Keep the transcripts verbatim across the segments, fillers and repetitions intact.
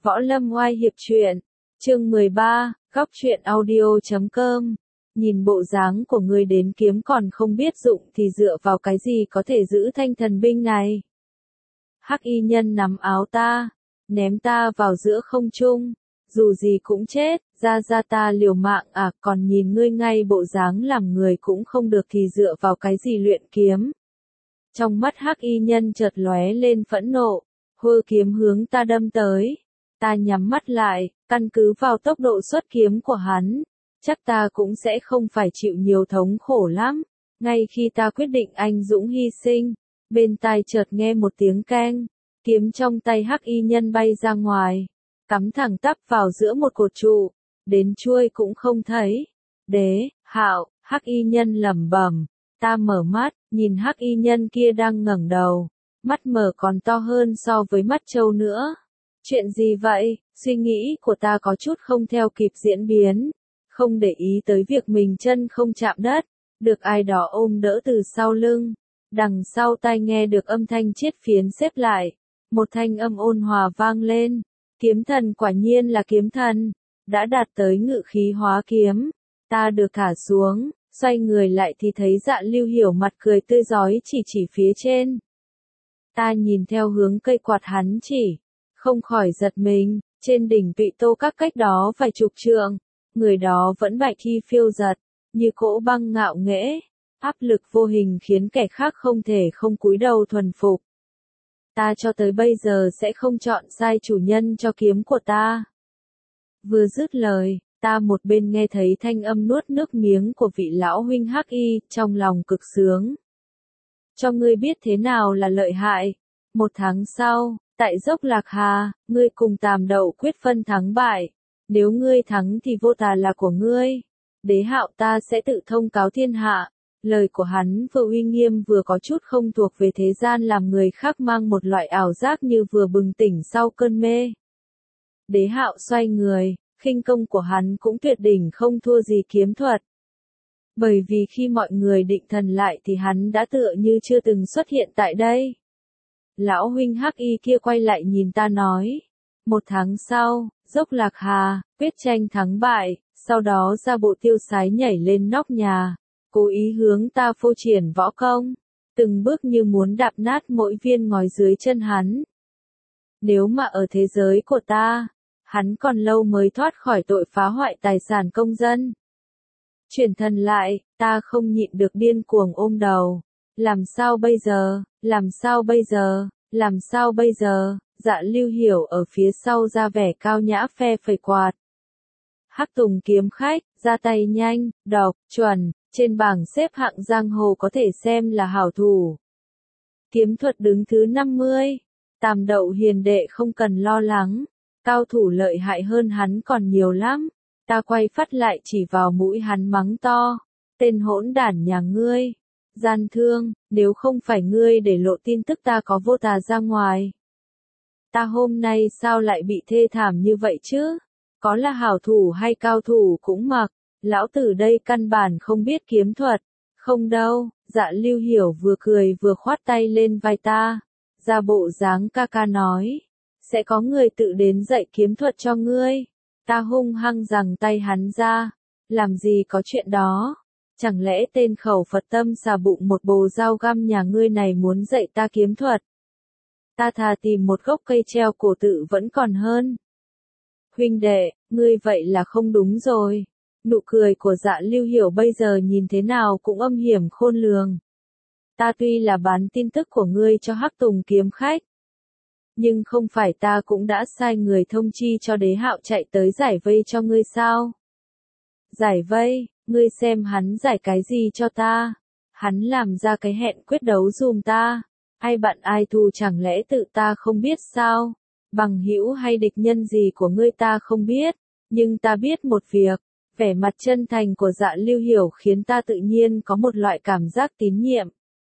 Võ Lâm Oai Hiệp Truyện, chương mười ba, góc truyện audio chấm com. Nhìn bộ dáng của ngươi đến kiếm còn không biết dụng thì dựa vào cái gì có thể giữ thanh thần binh này. Hắc y nhân nắm áo ta, ném ta vào giữa không trung, dù gì cũng chết, ra ra ta liều mạng à, còn nhìn ngươi ngay bộ dáng làm người cũng không được thì dựa vào cái gì luyện kiếm. Trong mắt hắc y nhân chợt lóe lên phẫn nộ, hơ kiếm hướng ta đâm tới. Ta nhắm mắt lại, căn cứ vào tốc độ xuất kiếm của hắn, chắc ta cũng sẽ không phải chịu nhiều thống khổ lắm. Ngay khi ta quyết định anh dũng hy sinh, bên tai chợt nghe một tiếng keng, kiếm trong tay hắc y nhân bay ra ngoài, cắm thẳng tắp vào giữa một cột trụ, đến chuôi cũng không thấy. Đế, Hạo, hắc y nhân lẩm bẩm. Ta mở mắt, nhìn hắc y nhân kia đang ngẩng đầu, mắt mở còn to hơn so với mắt trâu nữa. Chuyện gì vậy? Suy nghĩ của ta có chút không theo kịp diễn biến, không để ý tới việc mình chân không chạm đất, được ai đó ôm đỡ từ sau lưng. Đằng sau tai nghe được âm thanh chiết phiến xếp lại, một thanh âm ôn hòa vang lên. Kiếm thần quả nhiên là kiếm thần, đã đạt tới ngự khí hóa kiếm. Ta được thả xuống, xoay người lại thì thấy Dạ Lưu Hiểu mặt cười tươi rói chỉ chỉ phía trên. Ta nhìn theo hướng cây quạt hắn chỉ, không khỏi giật mình, trên đỉnh Vị Tô Các cách đó vài chục trượng, người đó vẫn bạch y phiêu giật, như cỗ băng ngạo nghễ, áp lực vô hình khiến kẻ khác không thể không cúi đầu thuần phục. Ta cho tới bây giờ sẽ không chọn sai chủ nhân cho kiếm của ta. Vừa dứt lời, ta một bên nghe thấy thanh âm nuốt nước miếng của vị lão huynh hắc y, trong lòng cực sướng. Cho ngươi biết thế nào là lợi hại. Một tháng sau, tại dốc Lạc Hà, ngươi cùng Tàm Đậu quyết phân thắng bại. Nếu ngươi thắng thì vô tà là của ngươi. Đế Hạo ta sẽ tự thông cáo thiên hạ. Lời của hắn vừa uy nghiêm vừa có chút không thuộc về thế gian, làm người khác mang một loại ảo giác như vừa bừng tỉnh sau cơn mê. Đế Hạo xoay người, khinh công của hắn cũng tuyệt đỉnh không thua gì kiếm thuật. Bởi vì khi mọi người định thần lại thì hắn đã tựa như chưa từng xuất hiện tại đây. Lão huynh hắc y kia quay lại nhìn ta nói. Một tháng sau, dốc Lạc Hà, quyết tranh thắng bại, sau đó ra bộ tiêu sái nhảy lên nóc nhà, cố ý hướng ta phô triển võ công, từng bước như muốn đạp nát mỗi viên ngói dưới chân hắn. Nếu mà ở thế giới của ta, hắn còn lâu mới thoát khỏi tội phá hoại tài sản công dân. Chuyển thần lại, ta không nhịn được điên cuồng ôm đầu. Làm sao bây giờ, làm sao bây giờ, làm sao bây giờ, Dạ Lưu Hiểu ở phía sau ra vẻ cao nhã phe phẩy quạt. Hắc Tùng kiếm khách, ra tay nhanh, độc, chuẩn, trên bảng xếp hạng giang hồ có thể xem là hảo thủ. Kiếm thuật đứng thứ năm mươi, Tàm Đậu hiền đệ không cần lo lắng, cao thủ lợi hại hơn hắn còn nhiều lắm. Ta quay phát lại chỉ vào mũi hắn mắng to, tên hỗn đản nhà ngươi, gian thương, nếu không phải ngươi để lộ tin tức ta có vô tà ra ngoài. Ta hôm nay sao lại bị thê thảm như vậy chứ? Có là hảo thủ hay cao thủ cũng mặc, lão tử đây căn bản không biết kiếm thuật. Không đâu, Dạ Lưu Hiểu vừa cười vừa khoát tay lên vai ta, ra bộ dáng ca ca nói, sẽ có người tự đến dạy kiếm thuật cho ngươi. Ta hung hăng giằng tay hắn ra, làm gì có chuyện đó, chẳng lẽ tên khẩu Phật tâm xà bụng một bồ dao găm nhà ngươi này muốn dạy ta kiếm thuật? Ta thà tìm một gốc cây treo cổ tự vẫn còn hơn. Huynh đệ, ngươi vậy là không đúng rồi. Nụ cười của Dạ Lưu Hiểu bây giờ nhìn thế nào cũng âm hiểm khôn lường. Ta tuy là bán tin tức của ngươi cho Hắc Tùng kiếm khách, nhưng không phải ta cũng đã sai người thông chi cho Đế Hạo chạy tới giải vây cho ngươi sao? Giải vây, ngươi xem hắn giải cái gì cho ta? Hắn làm ra cái hẹn quyết đấu dùm ta. Ai bạn ai thù chẳng lẽ tự ta không biết sao? Bằng hữu hay địch nhân gì của ngươi ta không biết, nhưng ta biết một việc, vẻ mặt chân thành của Dạ Lưu Hiểu khiến ta tự nhiên có một loại cảm giác tín nhiệm.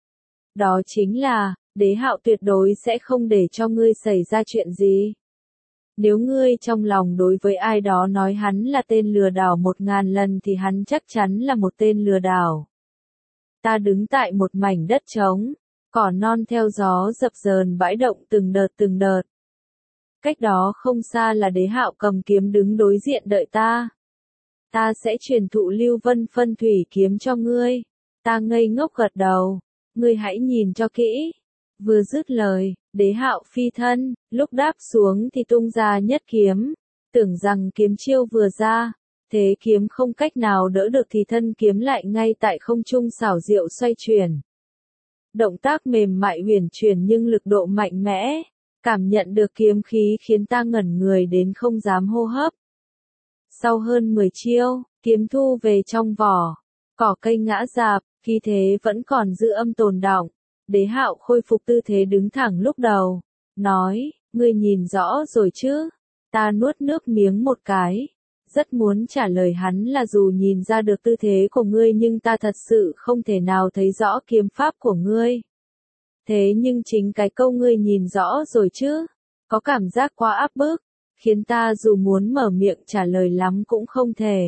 Đó chính là, Đế Hạo tuyệt đối sẽ không để cho ngươi xảy ra chuyện gì. Nếu ngươi trong lòng đối với ai đó nói hắn là tên lừa đảo một ngàn lần thì hắn chắc chắn là một tên lừa đảo. Ta đứng tại một mảnh đất trống, cỏ non theo gió dập dờn bãi động từng đợt từng đợt. Cách đó không xa là Đế Hạo cầm kiếm đứng đối diện đợi ta. Ta sẽ truyền thụ Lưu Vân phân thủy kiếm cho ngươi. Ta ngây ngốc gật đầu. Ngươi hãy nhìn cho kỹ. Vừa dứt lời, Đế Hạo phi thân, lúc đáp xuống thì tung ra nhất kiếm. Tưởng rằng kiếm chiêu vừa ra, thế kiếm không cách nào đỡ được thì thân kiếm lại ngay tại không trung xảo diệu xoay chuyển. Động tác mềm mại huyền chuyển nhưng lực độ mạnh mẽ, cảm nhận được kiếm khí khiến ta ngẩn người đến không dám hô hấp. Sau hơn mười chiêu, kiếm thu về trong vỏ, cỏ cây ngã rạp, khí thế vẫn còn giữ âm tồn đọng. Đế Hạo khôi phục tư thế đứng thẳng lúc đầu, nói, ngươi nhìn rõ rồi chứ? Ta nuốt nước miếng một cái, rất muốn trả lời hắn là dù nhìn ra được tư thế của ngươi nhưng ta thật sự không thể nào thấy rõ kiếm pháp của ngươi. Thế nhưng chính cái câu ngươi nhìn rõ rồi chứ, có cảm giác quá áp bức, khiến ta dù muốn mở miệng trả lời lắm cũng không thể.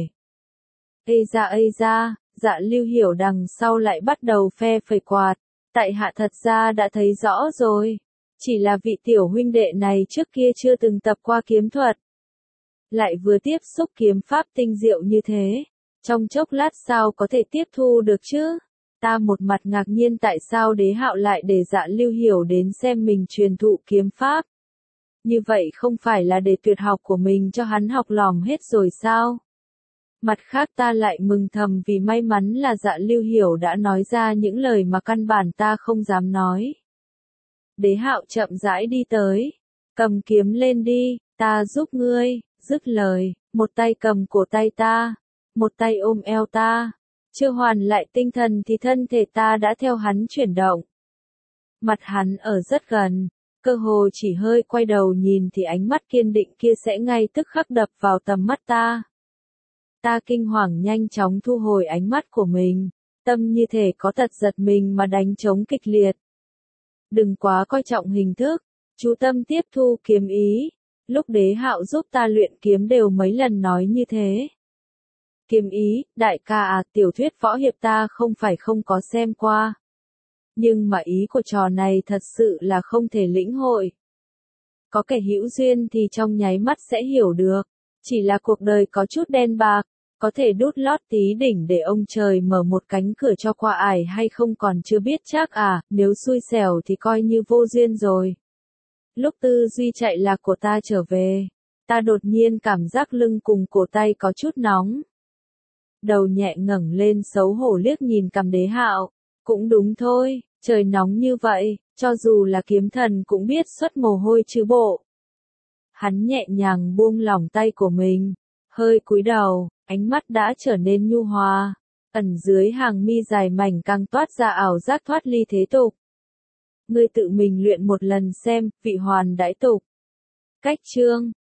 Ây da ây da, Dạ Lưu Hiểu đằng sau lại bắt đầu phe phẩy quạt, tại hạ thật ra đã thấy rõ rồi, chỉ là vị tiểu huynh đệ này trước kia chưa từng tập qua kiếm thuật. Lại vừa tiếp xúc kiếm pháp tinh diệu như thế, trong chốc lát sao có thể tiếp thu được chứ? Ta một mặt ngạc nhiên tại sao Đế Hạo lại để Dạ Lưu Hiểu đến xem mình truyền thụ kiếm pháp. Như vậy không phải là để tuyệt học của mình cho hắn học lỏm hết rồi sao? Mặt khác ta lại mừng thầm vì may mắn là Dạ Lưu Hiểu đã nói ra những lời mà căn bản ta không dám nói. Đế Hạo chậm rãi đi tới, cầm kiếm lên đi, ta giúp ngươi, dứt lời, một tay cầm cổ tay ta, một tay ôm eo ta, chưa hoàn lại tinh thần thì thân thể ta đã theo hắn chuyển động. Mặt hắn ở rất gần, cơ hồ chỉ hơi quay đầu nhìn thì ánh mắt kiên định kia sẽ ngay tức khắc đập vào tầm mắt ta. Ta kinh hoàng nhanh chóng thu hồi ánh mắt của mình, tâm như thể có tật giật mình mà đánh trống kịch liệt. Đừng quá coi trọng hình thức, chú tâm tiếp thu kiếm ý. Lúc Đế Hạo giúp ta luyện kiếm đều mấy lần nói như thế. Kiếm ý, đại ca à, tiểu thuyết võ hiệp ta không phải không có xem qua. Nhưng mà ý của trò này thật sự là không thể lĩnh hội. Có kẻ hữu duyên thì trong nháy mắt sẽ hiểu được. Chỉ là cuộc đời có chút đen bạc, có thể đút lót tí đỉnh để ông trời mở một cánh cửa cho qua ải hay không còn chưa biết chắc à, nếu xui xẻo thì coi như vô duyên rồi. Lúc tư duy chạy lạc của ta trở về, ta đột nhiên cảm giác lưng cùng cổ tay có chút nóng. Đầu nhẹ ngẩng lên xấu hổ liếc nhìn cằm Đế Hạo, cũng đúng thôi, trời nóng như vậy, cho dù là kiếm thần cũng biết xuất mồ hôi chứ bộ. Hắn nhẹ nhàng buông lỏng tay của mình, hơi cúi đầu, ánh mắt đã trở nên nhu hòa, ẩn dưới hàng mi dài mảnh càng toát ra ảo giác thoát ly thế tục. Ngươi tự mình luyện một lần xem, vị hoàn đãi tục. Cách chương